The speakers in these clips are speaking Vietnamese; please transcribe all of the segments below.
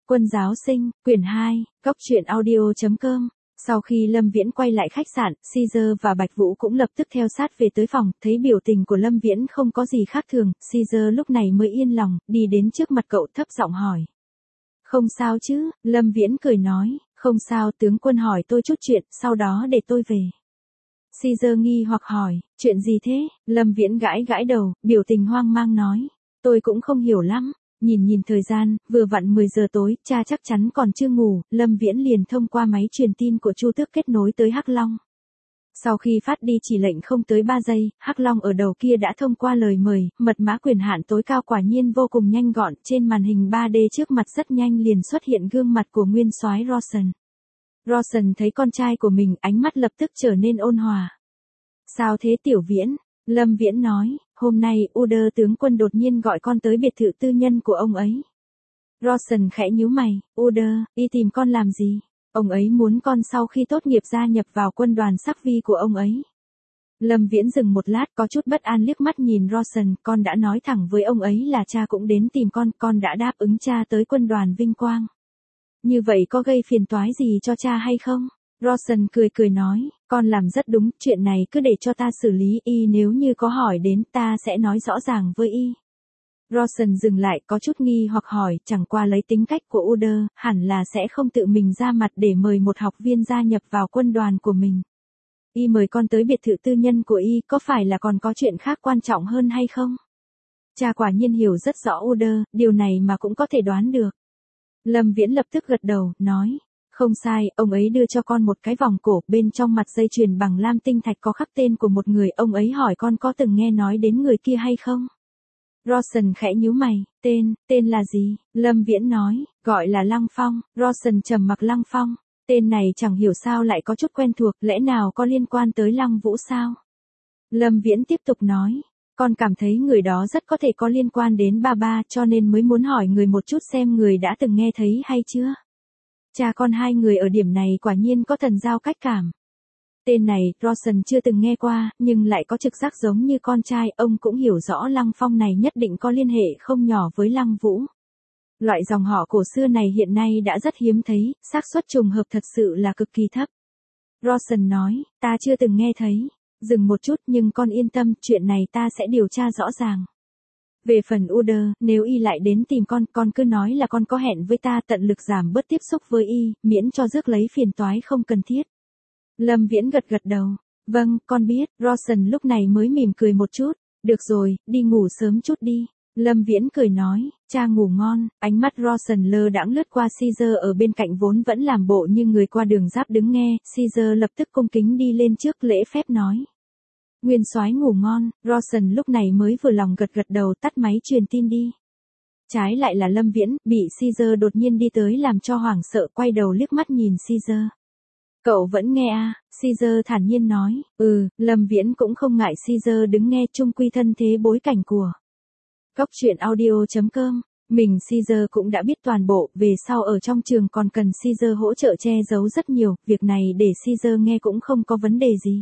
Quân giáo sinh, quyển 2, Cốc truyện audio.com. Sau khi Lâm Viễn quay lại khách sạn, Caesar và Bạch Vũ cũng lập tức theo sát về tới phòng, thấy biểu tình của Lâm Viễn không có gì khác thường, Caesar lúc này mới yên lòng, đi đến trước mặt cậu thấp giọng hỏi. Không sao chứ, Lâm Viễn cười nói, không sao, tướng quân hỏi tôi chút chuyện, sau đó để tôi về. Caesar nghi hoặc hỏi, chuyện gì thế? Lâm Viễn gãi gãi đầu, biểu tình hoang mang nói, tôi cũng không hiểu lắm. Nhìn thời gian, vừa vặn 10 giờ tối, cha chắc chắn còn chưa ngủ, Lâm Viễn liền thông qua máy truyền tin của Chu Tước kết nối tới Hắc Long. Sau khi phát đi chỉ lệnh không tới 3 giây, Hắc Long ở đầu kia đã thông qua lời mời, mật mã quyền hạn tối cao quả nhiên vô cùng nhanh gọn, trên màn hình 3D trước mặt rất nhanh liền xuất hiện gương mặt của nguyên soái Rawson. Rawson thấy con trai của mình, ánh mắt lập tức trở nên ôn hòa. Sao thế Tiểu Viễn? Lâm Viễn nói, hôm nay, Uder tướng quân đột nhiên gọi con tới biệt thự tư nhân của ông ấy. Rawson khẽ nhíu mày, Uder, đi tìm con làm gì? Ông ấy muốn con sau khi tốt nghiệp gia nhập vào quân đoàn sắc vi của ông ấy. Lâm Viễn dừng một lát có chút bất an liếc mắt nhìn Rawson, con đã nói thẳng với ông ấy là cha cũng đến tìm con đã đáp ứng cha tới quân đoàn vinh quang. Như vậy có gây phiền toái gì cho cha hay không? Rawson cười nói, con làm rất đúng, chuyện này cứ để cho ta xử lý, y nếu như có hỏi đến ta sẽ nói rõ ràng với y. Rawson dừng lại có chút nghi hoặc hỏi, chẳng qua lấy tính cách của Uder, hẳn là sẽ không tự mình ra mặt để mời một học viên gia nhập vào quân đoàn của mình. Y mời con tới biệt thự tư nhân của y, có phải là còn có chuyện khác quan trọng hơn hay không? Cha quả nhiên hiểu rất rõ Uder, điều này mà cũng có thể đoán được. Lâm Viễn lập tức gật đầu, nói. Không sai, ông ấy đưa cho con một cái vòng cổ, bên trong mặt dây chuyền bằng lam tinh thạch có khắc tên của một người, ông ấy hỏi con có từng nghe nói đến người kia hay không? Rawson khẽ nhíu mày, tên là gì? Lâm Viễn nói, gọi là Lăng Phong. Rawson trầm mặc. Lăng Phong, tên này chẳng hiểu sao lại có chút quen thuộc, lẽ nào có liên quan tới Lăng Vũ sao? Lâm Viễn tiếp tục nói, con cảm thấy người đó rất có thể có liên quan đến ba cho nên mới muốn hỏi người một chút xem người đã từng nghe thấy hay chưa? Cha con hai người ở điểm này quả nhiên có thần giao cách cảm. Tên này, Rawson chưa từng nghe qua, nhưng lại có trực giác giống như con trai, ông cũng hiểu rõ Lăng Phong này nhất định có liên hệ không nhỏ với Lăng Vũ. Loại dòng họ cổ xưa này hiện nay đã rất hiếm thấy, xác suất trùng hợp thật sự là cực kỳ thấp. Rawson nói, ta chưa từng nghe thấy. Dừng một chút nhưng con yên tâm, chuyện này ta sẽ điều tra rõ ràng. Về phần Uder, nếu y lại đến tìm con cứ nói là con có hẹn với ta, tận lực giảm bớt tiếp xúc với y, miễn cho rước lấy phiền toái không cần thiết. Lâm Viễn gật đầu. Vâng, con biết. Rawson lúc này mới mỉm cười một chút. Được rồi, đi ngủ sớm chút đi. Lâm Viễn cười nói, cha ngủ ngon. Ánh mắt Rawson lơ đãng lướt qua Caesar ở bên cạnh vốn vẫn làm bộ như người qua đường giáp đứng nghe. Caesar lập tức cung kính đi lên trước lễ phép nói. Nguyên soái ngủ ngon. Rawson lúc này mới vừa lòng gật đầu, tắt máy truyền tin đi. Trái lại là Lâm Viễn, bị Caesar đột nhiên đi tới làm cho hoảng sợ, quay đầu liếc mắt nhìn Caesar. Cậu vẫn nghe à? Caesar thản nhiên nói, Lâm Viễn cũng không ngại Caesar đứng nghe, chung quy thân thế bối cảnh của Cốc truyện audio.com. Mình Caesar cũng đã biết toàn bộ, về sau ở trong trường còn cần Caesar hỗ trợ che giấu rất nhiều, việc này để Caesar nghe cũng không có vấn đề gì.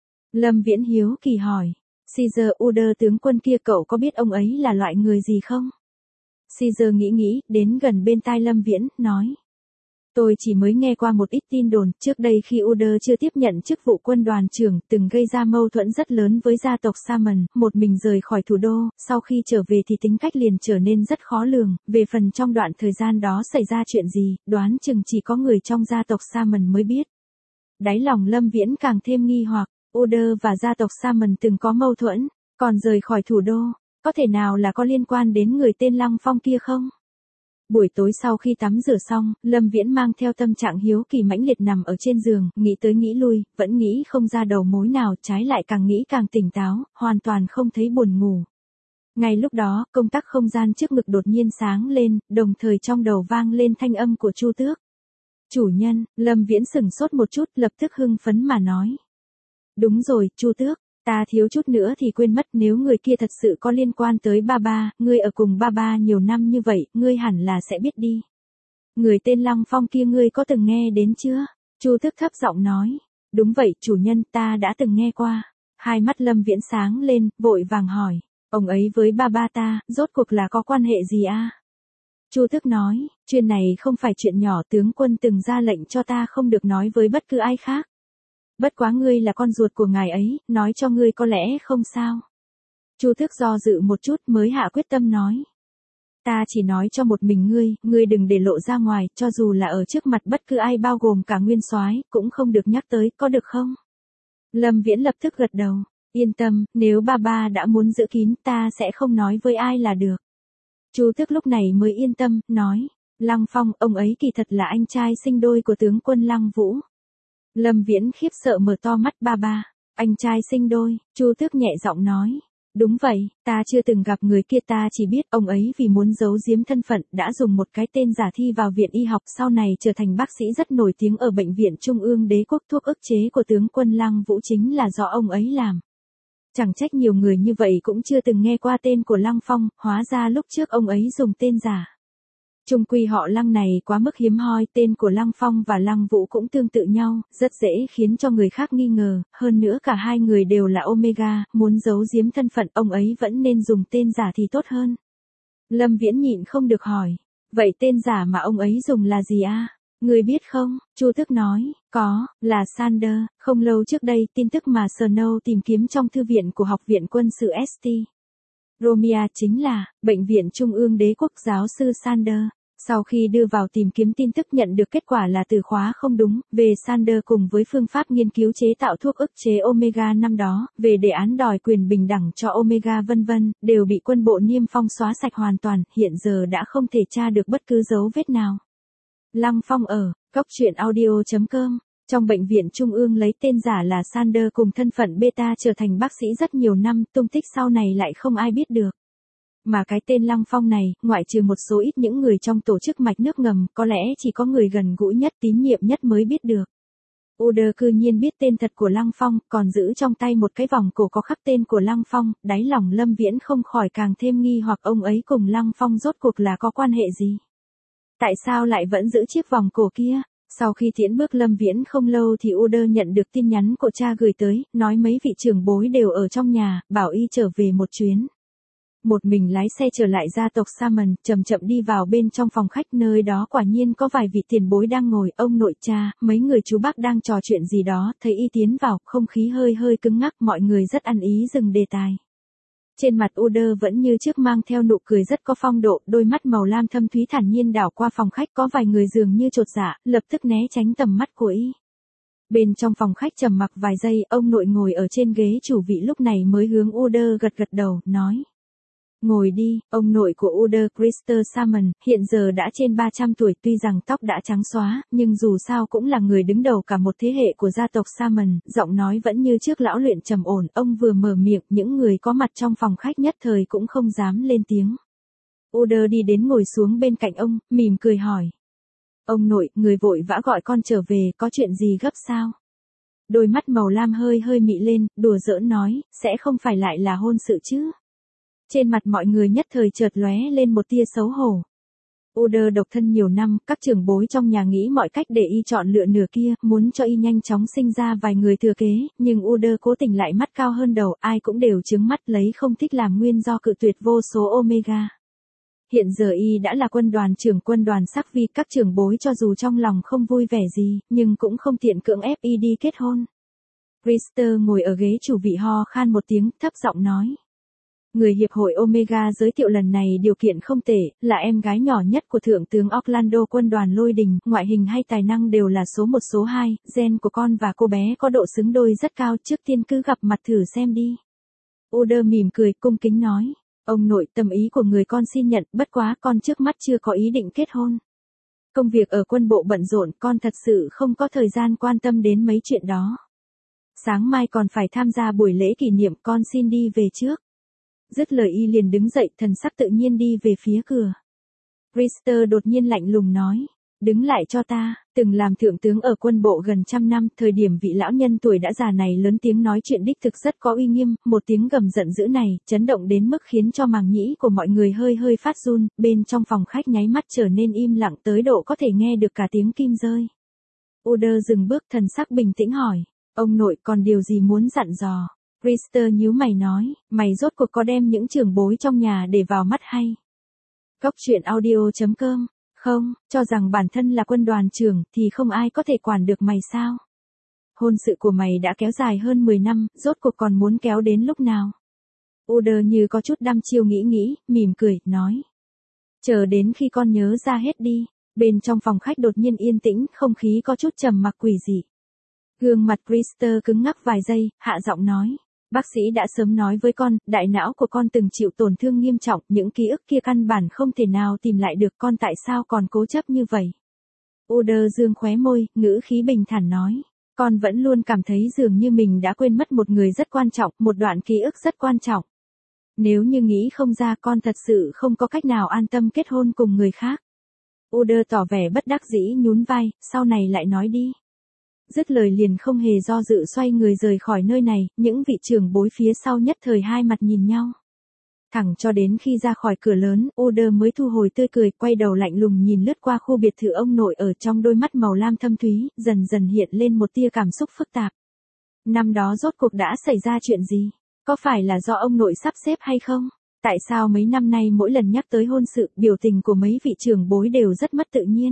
Lâm Viễn hiếu kỳ hỏi, Caesar, Uder tướng quân kia cậu có biết ông ấy là loại người gì không? Caesar nghĩ, đến gần bên tai Lâm Viễn, nói. Tôi chỉ mới nghe qua một ít tin đồn, trước đây khi Uder chưa tiếp nhận chức vụ quân đoàn trưởng, từng gây ra mâu thuẫn rất lớn với gia tộc Salmon, một mình rời khỏi thủ đô, sau khi trở về thì tính cách liền trở nên rất khó lường, về phần trong đoạn thời gian đó xảy ra chuyện gì, đoán chừng chỉ có người trong gia tộc Salmon mới biết. Đáy lòng Lâm Viễn càng thêm nghi hoặc, Uder và gia tộc Salmon từng có mâu thuẫn, còn rời khỏi thủ đô, có thể nào là có liên quan đến người tên Lăng Phong kia không? Buổi tối sau khi tắm rửa xong, Lâm Viễn mang theo tâm trạng hiếu kỳ mãnh liệt nằm ở trên giường, nghĩ tới nghĩ lui, vẫn nghĩ không ra đầu mối nào, trái lại càng nghĩ càng tỉnh táo, hoàn toàn không thấy buồn ngủ. Ngay lúc đó, công tắc không gian trước ngực đột nhiên sáng lên, đồng thời trong đầu vang lên thanh âm của Chu Tước. Chủ nhân. Lâm Viễn sửng sốt một chút, lập tức hưng phấn mà nói. Đúng rồi, Chu Tước. Ta thiếu chút nữa thì quên mất, nếu người kia thật sự có liên quan tới ba, ngươi ở cùng ba nhiều năm như vậy, ngươi hẳn là sẽ biết đi. Người tên Lăng Phong kia ngươi có từng nghe đến chưa? Chu Tước thấp giọng nói. Đúng vậy, chủ nhân, ta đã từng nghe qua. Hai mắt Lâm Viễn sáng lên, vội vàng hỏi. Ông ấy với ba ta, rốt cuộc là có quan hệ gì à? Chu Tước nói, chuyện này không phải chuyện nhỏ, tướng quân từng ra lệnh cho ta không được nói với bất cứ ai khác. Bất quá ngươi là con ruột của ngài ấy, nói cho ngươi có lẽ không sao. Chu Tước do dự một chút mới hạ quyết tâm nói. Ta chỉ nói cho một mình ngươi đừng để lộ ra ngoài, cho dù là ở trước mặt bất cứ ai bao gồm cả nguyên soái, cũng không được nhắc tới, có được không? Lâm Viễn lập tức gật đầu, yên tâm, nếu ba đã muốn giữ kín ta sẽ không nói với ai là được. Chu Tước lúc này mới yên tâm, nói, Lăng Phong, ông ấy kỳ thật là anh trai sinh đôi của tướng quân Lăng Vũ. Lâm Viễn khiếp sợ mở to mắt, ba, anh trai sinh đôi, Chu Tước nhẹ giọng nói. Đúng vậy, ta chưa từng gặp người kia, ta chỉ biết ông ấy vì muốn giấu giếm thân phận đã dùng một cái tên giả thi vào viện y học, sau này trở thành bác sĩ rất nổi tiếng ở bệnh viện Trung ương Đế quốc, thuốc ức chế của tướng quân Lăng Vũ chính là do ông ấy làm. Chẳng trách nhiều người như vậy cũng chưa từng nghe qua tên của Lăng Phong, hóa ra lúc trước ông ấy dùng tên giả. Chung quy họ Lăng này quá mức hiếm hoi, tên của Lăng Phong và Lăng Vũ cũng tương tự nhau, rất dễ khiến cho người khác nghi ngờ, hơn nữa cả hai người đều là Omega, muốn giấu giếm thân phận ông ấy vẫn nên dùng tên giả thì tốt hơn. Lâm Viễn nhịn không được hỏi, vậy tên giả mà ông ấy dùng là gì a? Người biết không? Chu Tước nói, có, là Sander, không lâu trước đây tin tức mà Snow tìm kiếm trong thư viện của Học viện quân sự St. Romia chính là, bệnh viện Trung ương Đế quốc giáo sư Sander. Sau khi đưa vào tìm kiếm tin tức nhận được kết quả là từ khóa không đúng, về Sander cùng với phương pháp nghiên cứu chế tạo thuốc ức chế Omega năm đó, về đề án đòi quyền bình đẳng cho Omega vân vân, đều bị quân bộ Niêm Phong xóa sạch hoàn toàn, hiện giờ đã không thể tra được bất cứ dấu vết nào. Lăng Phong ở, goctruyện.audio.com, trong bệnh viện Trung ương lấy tên giả là Sander cùng thân phận beta trở thành bác sĩ rất nhiều năm, tung tích sau này lại không ai biết được. Mà cái tên Lăng Phong này, ngoại trừ một số ít những người trong tổ chức mạch nước ngầm, có lẽ chỉ có người gần gũi nhất, tín nhiệm nhất mới biết được. Uder cư nhiên biết tên thật của Lăng Phong, còn giữ trong tay một cái vòng cổ có khắc tên của Lăng Phong, đáy lòng Lâm Viễn không khỏi càng thêm nghi hoặc ông ấy cùng Lăng Phong rốt cuộc là có quan hệ gì. Tại sao lại vẫn giữ chiếc vòng cổ kia? Sau khi tiễn bước Lâm Viễn không lâu thì Uder nhận được tin nhắn của cha gửi tới, nói mấy vị trưởng bối đều ở trong nhà, bảo y trở về một chuyến. Một mình lái xe trở lại gia tộc Salmon, chậm chậm đi vào bên trong phòng khách, nơi đó quả nhiên có vài vị tiền bối đang ngồi, ông nội, cha, mấy người chú bác đang trò chuyện gì đó, thấy y tiến vào, không khí hơi hơi cứng ngắc, mọi người rất ăn ý dừng đề tài. Trên mặt Uder vẫn như trước mang theo nụ cười rất có phong độ, đôi mắt màu lam thâm thúy thản nhiên đảo qua phòng khách, có vài người dường như chột dạ, lập tức né tránh tầm mắt của y. Bên trong phòng khách trầm mặc vài giây, ông nội ngồi ở trên ghế chủ vị lúc này mới hướng Uder gật gật đầu, nói. Ngồi đi, ông nội của Uder, Christer Salmon, hiện giờ đã trên 300 tuổi, tuy rằng tóc đã trắng xóa, nhưng dù sao cũng là người đứng đầu cả một thế hệ của gia tộc Salmon, giọng nói vẫn như trước lão luyện trầm ổn, ông vừa mở miệng, những người có mặt trong phòng khách nhất thời cũng không dám lên tiếng. Uder đi đến ngồi xuống bên cạnh ông, mỉm cười hỏi. Ông nội, người vội vã gọi con trở về, có chuyện gì gấp sao? Đôi mắt màu lam hơi hơi mị lên, đùa giỡn nói, sẽ không phải lại là hôn sự chứ? Trên mặt mọi người nhất thời chợt lóe lên một tia xấu hổ. Uder độc thân nhiều năm, các trưởng bối trong nhà nghĩ mọi cách để y chọn lựa nửa kia, muốn cho y nhanh chóng sinh ra vài người thừa kế, nhưng Uder cố tình lại mắt cao hơn đầu, ai cũng đều trướng mắt lấy không thích làm nguyên do cự tuyệt vô số Omega. Hiện giờ y đã là quân đoàn trưởng quân đoàn Sắc Vi, các trưởng bối cho dù trong lòng không vui vẻ gì, nhưng cũng không tiện cưỡng ép y đi kết hôn. Christer ngồi ở ghế chủ vị ho khan một tiếng, thấp giọng nói. Người hiệp hội Omega giới thiệu lần này điều kiện không tệ, là em gái nhỏ nhất của Thượng tướng Orlando quân đoàn Lôi Đình, ngoại hình hay tài năng đều là số 1 số 2, gen của con và cô bé có độ xứng đôi rất cao, trước tiên cứ gặp mặt thử xem đi. Uder mỉm cười, cung kính nói, ông nội, tâm ý của người con xin nhận, bất quá con trước mắt chưa có ý định kết hôn. Công việc ở quân bộ bận rộn, con thật sự không có thời gian quan tâm đến mấy chuyện đó. Sáng mai còn phải tham gia buổi lễ kỷ niệm, con xin đi về trước. Dứt lời y liền đứng dậy, thần sắc tự nhiên đi về phía cửa. Christer đột nhiên lạnh lùng nói, đứng lại cho ta, từng làm thượng tướng ở quân bộ gần 100 năm, thời điểm vị lão nhân tuổi đã già này lớn tiếng nói chuyện đích thực rất có uy nghiêm, một tiếng gầm giận dữ này, chấn động đến mức khiến cho màng nhĩ của mọi người hơi hơi phát run, bên trong phòng khách nháy mắt trở nên im lặng tới độ có thể nghe được cả tiếng kim rơi. Uder dừng bước, thần sắc bình tĩnh hỏi, ông nội còn điều gì muốn dặn dò? Christer nhíu mày nói, mày rốt cuộc có đem những trưởng bối trong nhà để vào mắt hay? Cóc truyện audio.com. Không, cho rằng bản thân là quân đoàn trưởng thì không ai có thể quản được mày sao? Hôn sự của mày đã kéo dài hơn 10 năm, rốt cuộc còn muốn kéo đến lúc nào? Uder như có chút đăm chiêu nghĩ, mỉm cười, nói. Chờ đến khi con nhớ ra hết đi. Bên trong phòng khách đột nhiên yên tĩnh, không khí có chút trầm mặc quỷ dị. Gương mặt Krister cứng ngắc vài giây, hạ giọng nói. Bác sĩ đã sớm nói với con, đại não của con từng chịu tổn thương nghiêm trọng, những ký ức kia căn bản không thể nào tìm lại được, con tại sao còn cố chấp như vậy? Uder dương khóe môi, ngữ khí bình thản nói. Con vẫn luôn cảm thấy dường như mình đã quên mất một người rất quan trọng, một đoạn ký ức rất quan trọng. Nếu như nghĩ không ra, con thật sự không có cách nào an tâm kết hôn cùng người khác. Uder tỏ vẻ bất đắc dĩ nhún vai, sau này lại nói đi. Dứt lời liền không hề do dự xoay người rời khỏi nơi này, những vị trưởng bối phía sau nhất thời hai mặt nhìn nhau. Thẳng cho đến khi ra khỏi cửa lớn, Uder mới thu hồi tươi cười, quay đầu lạnh lùng nhìn lướt qua khu biệt thự ông nội, ở trong đôi mắt màu lam thâm thúy, dần dần hiện lên một tia cảm xúc phức tạp. Năm đó rốt cuộc đã xảy ra chuyện gì? Có phải là do ông nội sắp xếp hay không? Tại sao mấy năm nay mỗi lần nhắc tới hôn sự, biểu tình của mấy vị trưởng bối đều rất mất tự nhiên?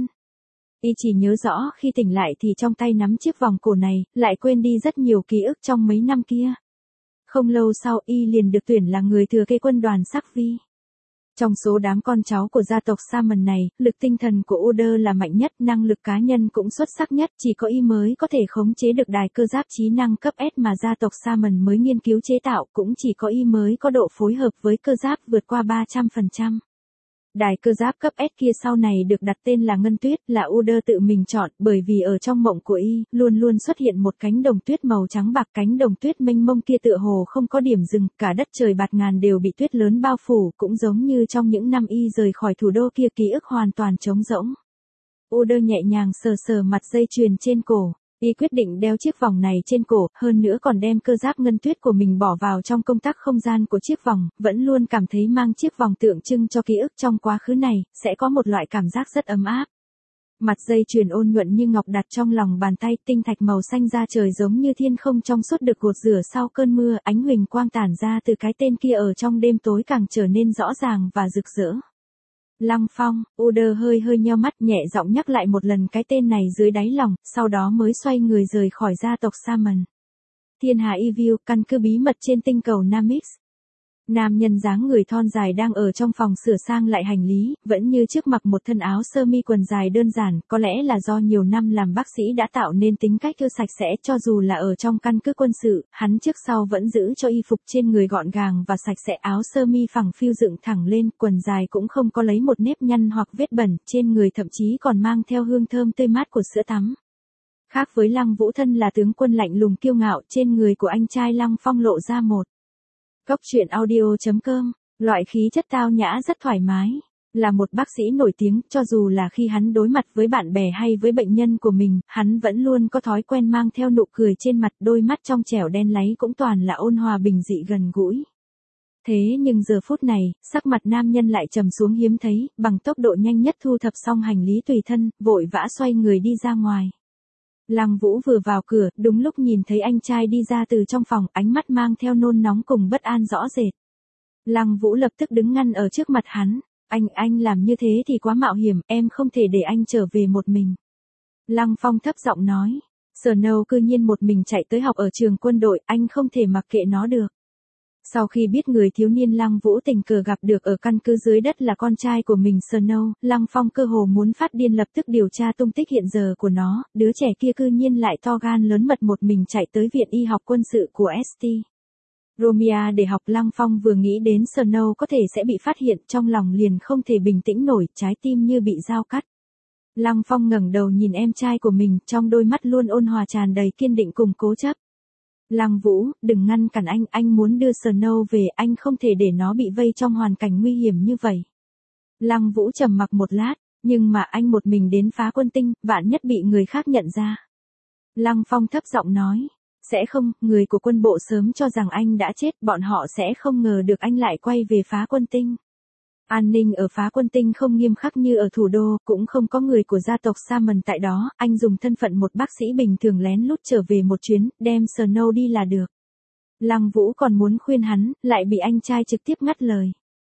Y chỉ nhớ rõ khi tỉnh lại thì trong tay nắm chiếc vòng cổ này, lại quên đi rất nhiều ký ức trong mấy năm kia. Không lâu sau Y liền được tuyển là người thừa kế quân đoàn Sắc Vi. Trong số đám con cháu của gia tộc Salmon này, lực tinh thần của Uder là mạnh nhất, năng lực cá nhân cũng xuất sắc nhất, chỉ có Y mới có thể khống chế được đài cơ giáp trí năng cấp S mà gia tộc Salmon mới nghiên cứu chế tạo, cũng chỉ có Y mới có độ phối hợp với cơ giáp vượt qua 300%. Đài cơ giáp cấp S kia sau này được đặt tên là Ngân Tuyết, là Uder tự mình chọn, bởi vì ở trong mộng của Y, luôn luôn xuất hiện một cánh đồng tuyết màu trắng bạc, cánh đồng tuyết mênh mông kia tựa hồ không có điểm dừng, cả đất trời bạt ngàn đều bị tuyết lớn bao phủ, cũng giống như trong những năm Y rời khỏi thủ đô kia, ký ức hoàn toàn trống rỗng. Uder nhẹ nhàng sờ sờ mặt dây chuyền trên cổ. Y quyết định đeo chiếc vòng này trên cổ, hơn nữa còn đem cơ giáp Ngân Tuyết của mình bỏ vào trong công tắc không gian của chiếc vòng, vẫn luôn cảm thấy mang chiếc vòng tượng trưng cho ký ức trong quá khứ này, sẽ có một loại cảm giác rất ấm áp. Mặt dây chuyền ôn nhuận như ngọc đặt trong lòng bàn tay, tinh thạch màu xanh da trời giống như thiên không trong suốt được gột rửa sau cơn mưa, ánh huỳnh quang tản ra từ cái tên kia ở trong đêm tối càng trở nên rõ ràng và rực rỡ. Lăng Phong, Uder hơi nheo mắt, nhẹ giọng nhắc lại một lần cái tên này dưới đáy lòng, sau đó mới xoay người rời khỏi gia tộc Salmon. Thiên Hà Evil, căn cứ bí mật trên tinh cầu Namix. Nam nhân dáng người thon dài đang ở trong phòng sửa sang lại hành lý, vẫn như trước mặc một thân áo sơ mi quần dài đơn giản, có lẽ là do nhiều năm làm bác sĩ đã tạo nên tính cách ưa sạch sẽ, cho dù là ở trong căn cứ quân sự, hắn trước sau vẫn giữ cho y phục trên người gọn gàng và sạch sẽ, áo sơ mi phẳng phiu dựng thẳng lên, quần dài cũng không có lấy một nếp nhăn hoặc vết bẩn, trên người thậm chí còn mang theo hương thơm tươi mát của sữa tắm. Khác với Lăng Vũ thân là tướng quân lạnh lùng kiêu ngạo, trên người của anh trai Lăng Phong lộ ra một Cóc truyện audio.com, loại khí chất tao nhã rất thoải mái. Là một bác sĩ nổi tiếng, cho dù là khi hắn đối mặt với bạn bè hay với bệnh nhân của mình, hắn vẫn luôn có thói quen mang theo nụ cười trên mặt, đôi mắt trong trẻo đen láy cũng toàn là ôn hòa bình dị gần gũi. Thế nhưng giờ phút này, sắc mặt nam nhân lại trầm xuống hiếm thấy, bằng tốc độ nhanh nhất thu thập xong hành lý tùy thân, vội vã xoay người đi ra ngoài. Lăng Vũ vừa vào cửa, đúng lúc nhìn thấy anh trai đi ra từ trong phòng, ánh mắt mang theo nôn nóng cùng bất an rõ rệt. Lăng Vũ lập tức đứng ngăn ở trước mặt hắn. Anh làm như thế thì quá mạo hiểm, em không thể để anh trở về một mình. Lăng Phong thấp giọng nói. Snow cư nhiên một mình chạy tới học ở trường quân đội, anh không thể mặc kệ nó được. Sau khi biết người thiếu niên Lăng Vũ tình cờ gặp được ở căn cứ dưới đất là con trai của mình Snow, Lăng Phong cơ hồ muốn phát điên, lập tức điều tra tung tích hiện giờ của nó, đứa trẻ kia cư nhiên lại to gan lớn mật một mình chạy tới viện y học quân sự của St. Romia để học. Lăng Phong vừa nghĩ đến Snow có thể sẽ bị phát hiện, trong lòng liền không thể bình tĩnh nổi, trái tim như bị dao cắt. Lăng Phong ngẩng đầu nhìn em trai của mình, trong đôi mắt luôn ôn hòa tràn đầy kiên định cùng cố chấp. Lăng Vũ, đừng ngăn cản anh muốn đưa Snow về, anh không thể để nó bị vây trong hoàn cảnh nguy hiểm như vậy. Lăng Vũ trầm mặc một lát, nhưng mà anh một mình đến phá quân tinh, vạn nhất bị người khác nhận ra. Lăng Phong thấp giọng nói, sẽ không, người của quân bộ sớm cho rằng anh đã chết, bọn họ sẽ không ngờ được anh lại quay về phá quân tinh. An ninh ở phá quân tinh không nghiêm khắc như ở thủ đô, cũng không có người của gia tộc Salmon tại đó, anh dùng thân phận một bác sĩ bình thường lén lút trở về một chuyến, đem Snow đi là được. Lăng Vũ còn muốn khuyên hắn, lại bị anh trai trực tiếp ngắt lời.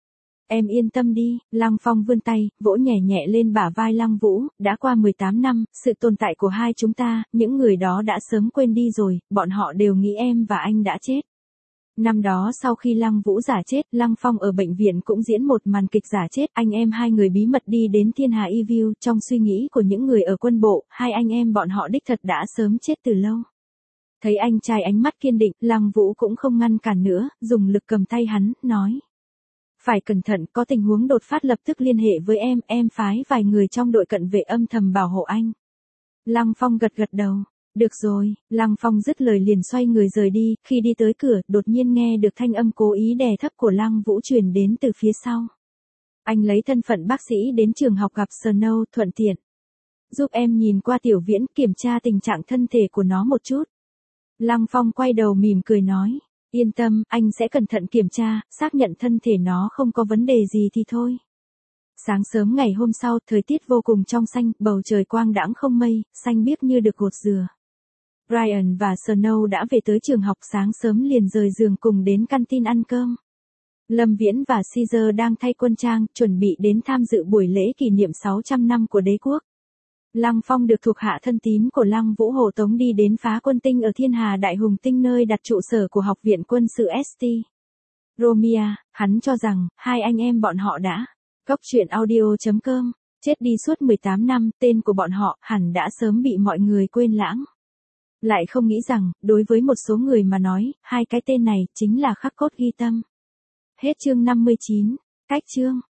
Em yên tâm đi, Lăng Phong vươn tay, vỗ nhẹ nhẹ lên bả vai Lăng Vũ, đã qua 18 năm, sự tồn tại của hai chúng ta, những người đó đã sớm quên đi rồi, bọn họ đều nghĩ em và anh đã chết. Năm đó sau khi Lăng Vũ giả chết, Lăng Phong ở bệnh viện cũng diễn một màn kịch giả chết, anh em hai người bí mật đi đến Thiên Hà Evil, trong suy nghĩ của những người ở quân bộ, hai anh em bọn họ đích thật đã sớm chết từ lâu. Thấy anh trai ánh mắt kiên định, Lăng Vũ cũng không ngăn cản nữa, dùng lực cầm tay hắn, nói. Phải cẩn thận, có tình huống đột phát lập tức liên hệ với em phái vài người trong đội cận vệ âm thầm bảo hộ anh. Lăng Phong gật gật đầu. Được rồi, Lăng Phong dứt lời liền xoay người rời đi, khi đi tới cửa, đột nhiên nghe được thanh âm cố ý đè thấp của Lăng Vũ truyền đến từ phía sau. Anh lấy thân phận bác sĩ đến trường học gặp Snow, thuận tiện. Giúp em nhìn qua Tiểu Viễn, kiểm tra tình trạng thân thể của nó một chút. Lăng Phong quay đầu mỉm cười nói. Yên tâm, anh sẽ cẩn thận kiểm tra, xác nhận thân thể nó không có vấn đề gì thì thôi. Sáng sớm ngày hôm sau, thời tiết vô cùng trong xanh, bầu trời quang đãng không mây, xanh biếc như được gột dừa. Brian và Snow đã về tới trường học, sáng sớm liền rời giường cùng đến canteen ăn cơm. Lâm Viễn và Caesar đang thay quân trang, chuẩn bị đến tham dự buổi lễ kỷ niệm 600 năm của đế quốc. Lăng Phong được thuộc hạ thân tín của Lăng Vũ hộ tống đi đến phá quân tinh ở Thiên Hà Đại Hùng Tinh, nơi đặt trụ sở của Học viện Quân sự St. Romia, hắn cho rằng, hai anh em bọn họ đã. Cốc truyện audio.com, chết đi suốt 18 năm, tên của bọn họ hẳn đã sớm bị mọi người quên lãng. Lại không nghĩ rằng, đối với một số người mà nói, hai cái tên này chính là khắc cốt ghi tâm. Hết chương 59, cách chương.